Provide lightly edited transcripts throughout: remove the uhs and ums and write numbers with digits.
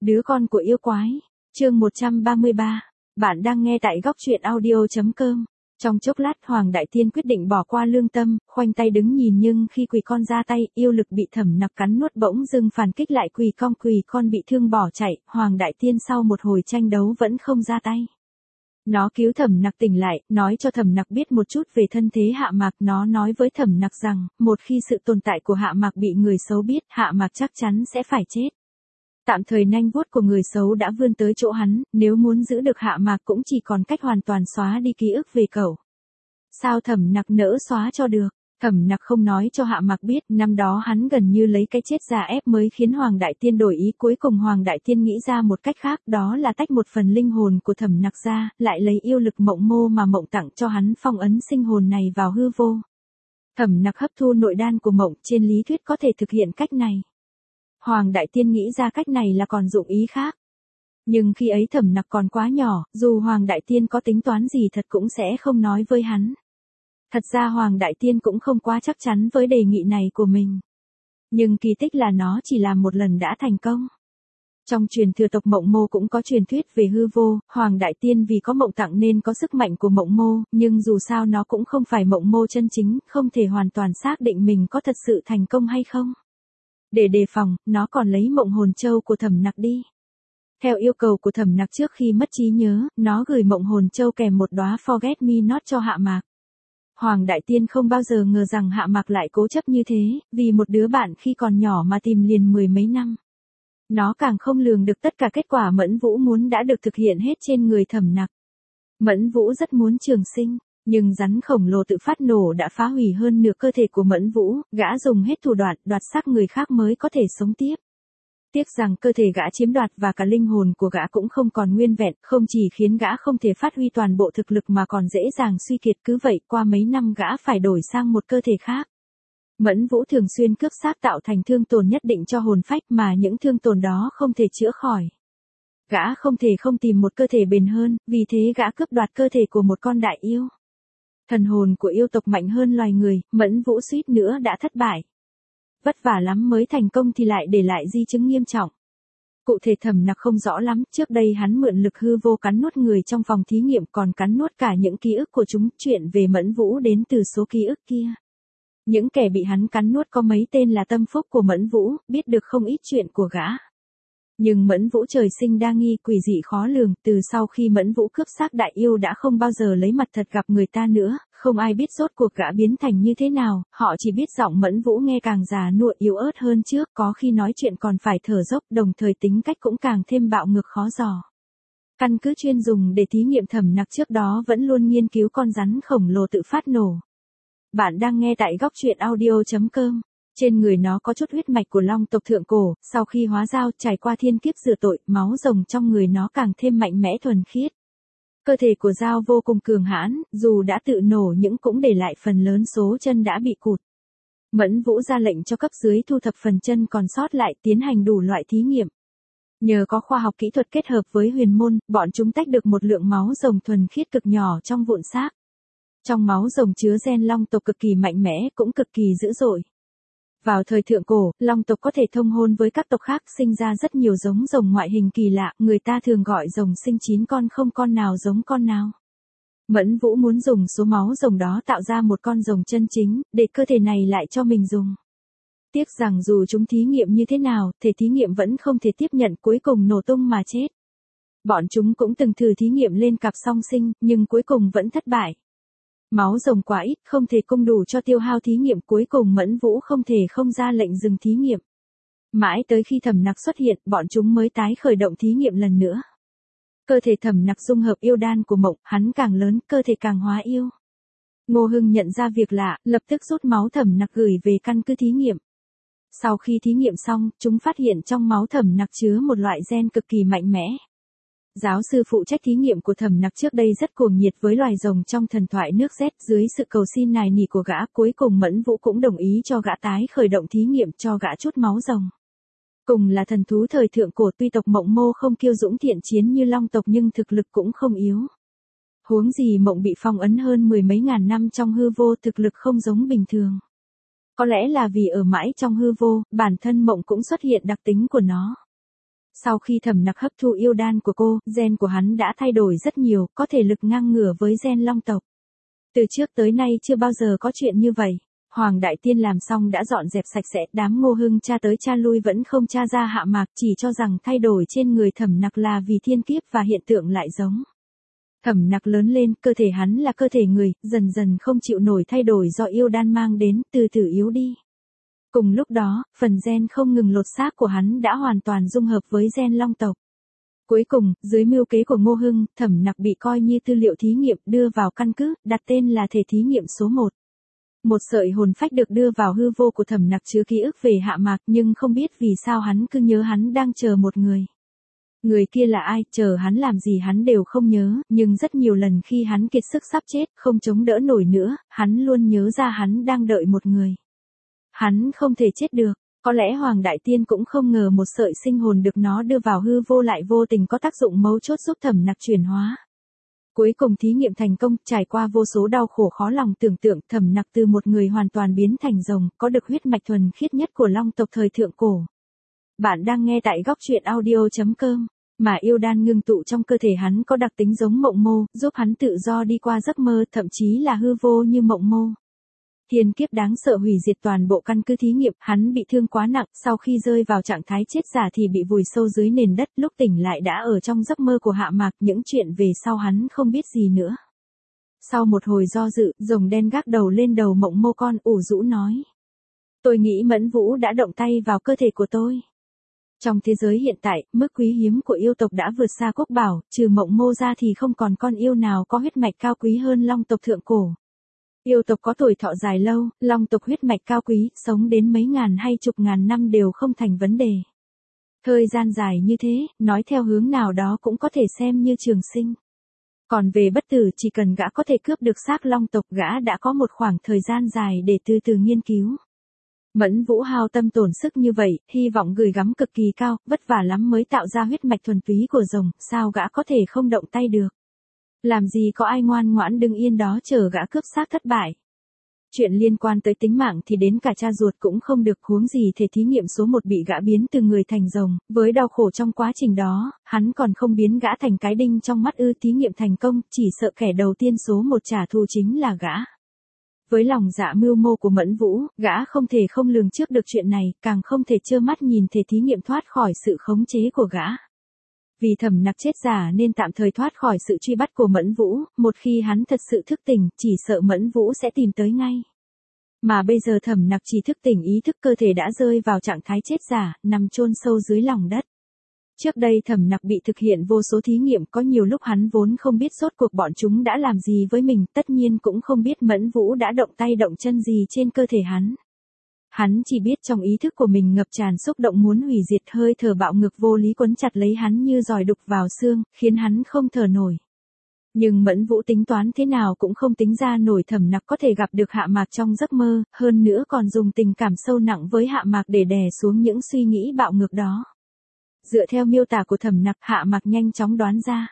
Đứa con của yêu quái. Chương 133. Bạn đang nghe tại góc truyện audio.com. Trong chốc lát Hoàng Đại Tiên quyết định bỏ qua lương tâm, khoanh tay đứng nhìn, nhưng khi quỳ con ra tay, yêu lực bị Thẩm Nặc cắn nuốt bỗng dưng phản kích lại, quỳ con bị thương bỏ chạy. Hoàng Đại Tiên sau một hồi tranh đấu vẫn không ra tay. Nó cứu Thẩm Nặc tỉnh lại, nói cho Thẩm Nặc biết một chút về thân thế Hạ Mạc. Nó nói với Thẩm Nặc rằng, một khi sự tồn tại của Hạ Mạc bị người xấu biết, Hạ Mạc chắc chắn sẽ phải chết. Tạm thời nanh vuốt của người xấu đã vươn tới chỗ hắn, nếu muốn giữ được Hạ Mạc cũng chỉ còn cách hoàn toàn xóa đi ký ức về cậu. Sao Thẩm Nặc nỡ xóa cho được? Thẩm Nặc không nói cho Hạ Mạc biết, năm đó hắn gần như lấy cái chết ra ép mới khiến Hoàng Đại Tiên đổi ý. Cuối cùng Hoàng Đại Tiên nghĩ ra một cách khác, đó là tách một phần linh hồn của Thẩm Nặc ra, lại lấy yêu lực Mộng Mô mà Mộng tặng cho hắn, phong ấn sinh hồn này vào hư vô. Thẩm Nặc hấp thu nội đan của Mộng, trên lý thuyết có thể thực hiện cách này. Hoàng Đại Tiên nghĩ ra cách này là còn dụng ý khác. Nhưng khi ấy Thẩm Nặc còn quá nhỏ, dù Hoàng Đại Tiên có tính toán gì thật cũng sẽ không nói với hắn. Thật ra Hoàng Đại Tiên cũng không quá chắc chắn với đề nghị này của mình. Nhưng kỳ tích là nó chỉ làm một lần đã thành công. Trong truyền thừa tộc Mộng Mô cũng có truyền thuyết về hư vô, Hoàng Đại Tiên vì có Mộng tặng nên có sức mạnh của Mộng Mô, nhưng dù sao nó cũng không phải Mộng Mô chân chính, không thể hoàn toàn xác định mình có thật sự thành công hay không. Để đề phòng, nó còn lấy Mộng Hồn Châu của Thẩm Nặc đi. Theo yêu cầu của Thẩm Nặc trước khi mất trí nhớ, nó gửi Mộng Hồn Châu kèm một đóa Forget Me Not cho Hạ Mạc. Hoàng Đại Tiên không bao giờ ngờ rằng Hạ Mạc lại cố chấp như thế, vì một đứa bạn khi còn nhỏ mà tìm liền mười mấy năm. Nó càng không lường được tất cả kết quả Mẫn Vũ muốn đã được thực hiện hết trên người Thẩm Nặc. Mẫn Vũ rất muốn trường sinh, nhưng rắn khổng lồ tự phát nổ đã phá hủy hơn nửa cơ thể của Mẫn Vũ, gã dùng hết thủ đoạn đoạt xác người khác mới có thể sống tiếp. Tiếc rằng cơ thể gã chiếm đoạt và cả linh hồn của gã cũng không còn nguyên vẹn, không chỉ khiến gã không thể phát huy toàn bộ thực lực mà còn dễ dàng suy kiệt. Cứ vậy qua mấy năm gã phải đổi sang một cơ thể khác. Mẫn Vũ thường xuyên cướp xác tạo thành thương tổn nhất định cho hồn phách mà những thương tổn đó không thể chữa khỏi. Gã không thể không tìm một cơ thể bền hơn, vì thế gã cướp đoạt cơ thể của một con đại yêu. Thần hồn của yêu tộc mạnh hơn loài người, Mẫn Vũ suýt nữa đã thất bại. Vất vả lắm mới thành công thì lại để lại di chứng nghiêm trọng. Cụ thể Thẩm Nặc không rõ lắm, trước đây hắn mượn lực hư vô cắn nuốt người trong phòng thí nghiệm, còn cắn nuốt cả những ký ức của chúng. Chuyện về Mẫn Vũ đến từ số ký ức kia. Những kẻ bị hắn cắn nuốt có mấy tên là tâm phúc của Mẫn Vũ, biết được không ít chuyện của gã. Nhưng Mẫn Vũ trời sinh đa nghi, quỷ dị khó lường, từ sau khi Mẫn Vũ cướp xác đại yêu đã không bao giờ lấy mặt thật gặp người ta nữa, không ai biết rốt cuộc gã biến thành như thế nào, họ chỉ biết giọng Mẫn Vũ nghe càng già nua yếu ớt hơn trước, có khi nói chuyện còn phải thở dốc, đồng thời tính cách cũng càng thêm bạo ngược khó dò. Căn cứ chuyên dùng để thí nghiệm Thẩm Nặc trước đó vẫn luôn nghiên cứu con rắn khổng lồ tự phát nổ. Bạn đang nghe tại góc truyện audio.com. Trên người nó có chút huyết mạch của long tộc thượng cổ, sau khi hóa dao trải qua thiên kiếp rửa tội, máu rồng trong người nó càng thêm mạnh mẽ thuần khiết. Cơ thể của dao vô cùng cường hãn, dù đã tự nổ nhưng cũng để lại phần lớn số chân đã bị cụt. Mẫn Vũ ra lệnh cho cấp dưới thu thập phần chân còn sót lại, tiến hành đủ loại thí nghiệm. Nhờ có khoa học kỹ thuật kết hợp với huyền môn, bọn chúng tách được một lượng máu rồng thuần khiết cực nhỏ trong vụn xác. Trong máu rồng chứa gen long tộc cực kỳ mạnh mẽ, cũng cực kỳ dữ dội. Vào thời thượng cổ, long tộc có thể thông hôn với các tộc khác, sinh ra rất nhiều giống rồng ngoại hình kỳ lạ, người ta thường gọi rồng sinh 9 con, không con nào giống con nào. Mẫn Vũ muốn dùng số máu rồng đó tạo ra một con rồng chân chính, để cơ thể này lại cho mình dùng. Tiếc rằng dù chúng thí nghiệm như thế nào, thể thí nghiệm vẫn không thể tiếp nhận, cuối cùng nổ tung mà chết. Bọn chúng cũng từng thử thí nghiệm lên cặp song sinh, nhưng cuối cùng vẫn thất bại. Máu rồng quá ít, không thể cung đủ cho tiêu hao thí nghiệm, cuối cùng Mẫn Vũ không thể không ra lệnh dừng thí nghiệm. Mãi tới khi Thẩm Nặc xuất hiện, bọn chúng mới tái khởi động thí nghiệm lần nữa. Cơ thể Thẩm Nặc dung hợp yêu đan của Mộng, hắn càng lớn, cơ thể càng hóa yêu. Ngô Hưng nhận ra việc lạ, lập tức rút máu Thẩm Nặc gửi về căn cứ thí nghiệm. Sau khi thí nghiệm xong, chúng phát hiện trong máu Thẩm Nặc chứa một loại gen cực kỳ mạnh mẽ. Giáo sư phụ trách thí nghiệm của Thẩm Nặc trước đây rất cuồng nhiệt với loài rồng trong thần thoại nước Z, dưới sự cầu xin nài nỉ của gã, cuối cùng Mẫn Vũ cũng đồng ý cho gã tái khởi động thí nghiệm, cho gã chút máu rồng. Cùng là thần thú thời thượng cổ, tuy tộc Mộng Mô không kiêu dũng thiện chiến như long tộc nhưng thực lực cũng không yếu. Huống gì Mộng bị phong ấn hơn mười mấy ngàn năm trong hư vô, thực lực không giống bình thường. Có lẽ là vì ở mãi trong hư vô, bản thân Mộng cũng xuất hiện đặc tính của nó. Sau khi Thẩm Nặc hấp thu yêu đan của cô, gen của hắn đã thay đổi rất nhiều, có thể lực ngang ngửa với gen long tộc. Từ trước tới nay chưa bao giờ có chuyện như vậy. Hoàng Đại Tiên làm xong đã dọn dẹp sạch sẽ, đám Ngô Hưng tra tới tra lui vẫn không tra ra hạ mạc, chỉ cho rằng thay đổi trên người Thẩm Nặc là vì thiên kiếp và hiện tượng lại giống. Thẩm Nặc lớn lên, cơ thể hắn là cơ thể người, dần dần không chịu nổi thay đổi do yêu đan mang đến, từ từ yếu đi. Cùng lúc đó, phần gen không ngừng lột xác của hắn đã hoàn toàn dung hợp với gen long tộc. Cuối cùng, dưới mưu kế của Ngô Hưng, Thẩm Nặc bị coi như tư liệu thí nghiệm đưa vào căn cứ, đặt tên là thể thí nghiệm số 1. Một sợi hồn phách được đưa vào hư vô của Thẩm Nặc chứa ký ức về hạ mạc, nhưng không biết vì sao hắn cứ nhớ hắn đang chờ một người. Người kia là ai, chờ hắn làm gì hắn đều không nhớ, nhưng rất nhiều lần khi hắn kiệt sức sắp chết, không chống đỡ nổi nữa, hắn luôn nhớ ra hắn đang đợi một người. Hắn không thể chết được. Có lẽ Hoàng Đại Tiên cũng không ngờ một sợi sinh hồn được nó đưa vào hư vô lại vô tình có tác dụng mấu chốt giúp Thẩm Nặc chuyển hóa. Cuối cùng thí nghiệm thành công, trải qua vô số đau khổ khó lòng tưởng tượng, Thẩm Nặc từ một người hoàn toàn biến thành rồng, có được huyết mạch thuần khiết nhất của long tộc thời thượng cổ. Bạn đang nghe tại góc truyện audio.com. Mà yêu đan ngưng tụ trong cơ thể hắn có đặc tính giống mộng mô, giúp hắn tự do đi qua giấc mơ, thậm chí là hư vô như mộng mô. Thiên kiếp đáng sợ hủy diệt toàn bộ căn cứ thí nghiệm, hắn bị thương quá nặng, sau khi rơi vào trạng thái chết giả thì bị vùi sâu dưới nền đất, lúc tỉnh lại đã ở trong giấc mơ của hạ mạc, những chuyện về sau hắn không biết gì nữa. Sau một hồi do dự, rồng đen gác đầu lên đầu mộng mô con, ủ rũ nói. Tôi nghĩ Mẫn Vũ đã động tay vào cơ thể của tôi. Trong thế giới hiện tại, mức quý hiếm của yêu tộc đã vượt xa quốc bảo, trừ mộng mô ra thì không còn con yêu nào có huyết mạch cao quý hơn long tộc thượng cổ. Yêu tộc có tuổi thọ dài lâu, long tộc huyết mạch cao quý, sống đến mấy ngàn hay chục ngàn năm đều không thành vấn đề. Thời gian dài như thế, nói theo hướng nào đó cũng có thể xem như trường sinh. Còn về bất tử, chỉ cần gã có thể cướp được xác long tộc, gã đã có một khoảng thời gian dài để từ từ nghiên cứu. Mẫn Vũ hao tâm tổn sức như vậy, hy vọng gửi gắm cực kỳ cao, vất vả lắm mới tạo ra huyết mạch thuần túy của rồng, sao gã có thể không động tay được. Làm gì có ai ngoan ngoãn đứng yên đó chờ gã cướp xác thất bại. Chuyện liên quan tới tính mạng thì đến cả cha ruột cũng không được, huống gì thể thí nghiệm số 1 bị gã biến từ người thành rồng, với đau khổ trong quá trình đó, hắn còn không biến gã thành cái đinh trong mắt ư. Thí nghiệm thành công, chỉ sợ kẻ đầu tiên số 1 trả thù chính là gã. Với lòng dạ mưu mô của Mẫn Vũ, gã không thể không lường trước được chuyện này, càng không thể trơ mắt nhìn thể thí nghiệm thoát khỏi sự khống chế của gã. Vì Thẩm Nặc chết giả nên tạm thời thoát khỏi sự truy bắt của Mẫn Vũ, một khi hắn thật sự thức tỉnh, chỉ sợ Mẫn Vũ sẽ tìm tới ngay. Mà bây giờ Thẩm Nặc chỉ thức tỉnh ý thức, cơ thể đã rơi vào trạng thái chết giả, nằm chôn sâu dưới lòng đất. Trước đây Thẩm Nặc bị thực hiện vô số thí nghiệm, có nhiều lúc hắn vốn không biết rốt cuộc bọn chúng đã làm gì với mình, tất nhiên cũng không biết Mẫn Vũ đã động tay động chân gì trên cơ thể hắn. Hắn chỉ biết trong ý thức của mình ngập tràn xúc động muốn hủy diệt, hơi thở bạo ngược vô lý quấn chặt lấy hắn như giòi đục vào xương, khiến hắn không thở nổi. Nhưng Mẫn Vũ tính toán thế nào cũng không tính ra nổi Thẩm Nặc có thể gặp được hạ mạc trong giấc mơ, hơn nữa còn dùng tình cảm sâu nặng với hạ mạc để đè xuống những suy nghĩ bạo ngược đó. Dựa theo miêu tả của Thẩm Nặc, hạ mạc nhanh chóng đoán ra.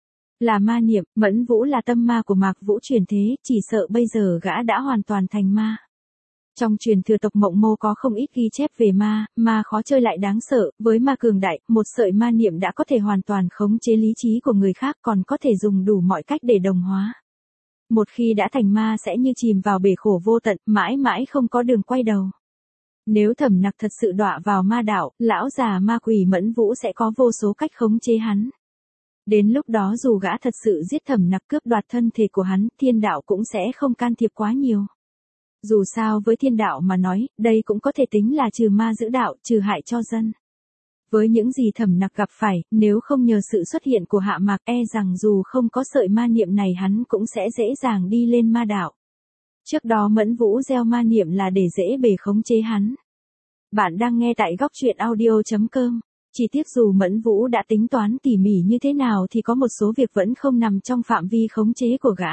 Là ma niệm, Mẫn Vũ là tâm ma của Mạc Vũ chuyển thế, chỉ sợ bây giờ gã đã hoàn toàn thành ma. Trong truyền thừa tộc Mộng Mô có không ít ghi chép về ma khó chơi lại đáng sợ, với ma cường đại, một sợi ma niệm đã có thể hoàn toàn khống chế lý trí của người khác, còn có thể dùng đủ mọi cách để đồng hóa. Một khi đã thành ma sẽ như chìm vào bể khổ vô tận, mãi mãi không có đường quay đầu. Nếu Thẩm Nặc thật sự đọa vào ma đạo, lão già ma quỷ Mẫn Vũ sẽ có vô số cách khống chế hắn. Đến lúc đó dù gã thật sự giết Thẩm Nặc cướp đoạt thân thể của hắn, thiên đạo cũng sẽ không can thiệp quá nhiều. Dù sao với thiên đạo mà nói, đây cũng có thể tính là trừ ma giữ đạo, trừ hại cho dân. Với những gì Thẩm Nặc gặp phải, nếu không nhờ sự xuất hiện của hạ mạc, e rằng dù không có sợi ma niệm này hắn cũng sẽ dễ dàng đi lên ma đạo. Trước đó Mẫn Vũ gieo ma niệm là để dễ bề khống chế hắn. Bạn đang nghe tại góc truyện audio.com. Chỉ tiếc dù Mẫn Vũ đã tính toán tỉ mỉ như thế nào thì có một số việc vẫn không nằm trong phạm vi khống chế của gã.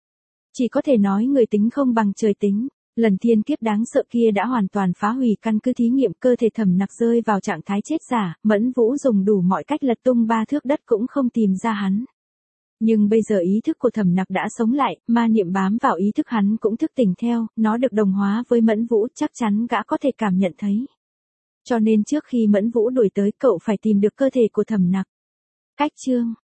Chỉ có thể nói người tính không bằng trời tính. Lần thiên kiếp đáng sợ kia đã hoàn toàn phá hủy căn cứ thí nghiệm, cơ thể Thẩm Nặc rơi vào trạng thái chết giả, Mẫn Vũ dùng đủ mọi cách lật tung 3 thước đất cũng không tìm ra hắn. Nhưng bây giờ ý thức của Thẩm Nặc đã sống lại, ma niệm bám vào ý thức hắn cũng thức tỉnh theo, nó được đồng hóa với Mẫn Vũ, chắc chắn gã có thể cảm nhận thấy. Cho nên trước khi Mẫn Vũ đuổi tới cậu phải tìm được cơ thể của Thẩm Nặc. Cách chương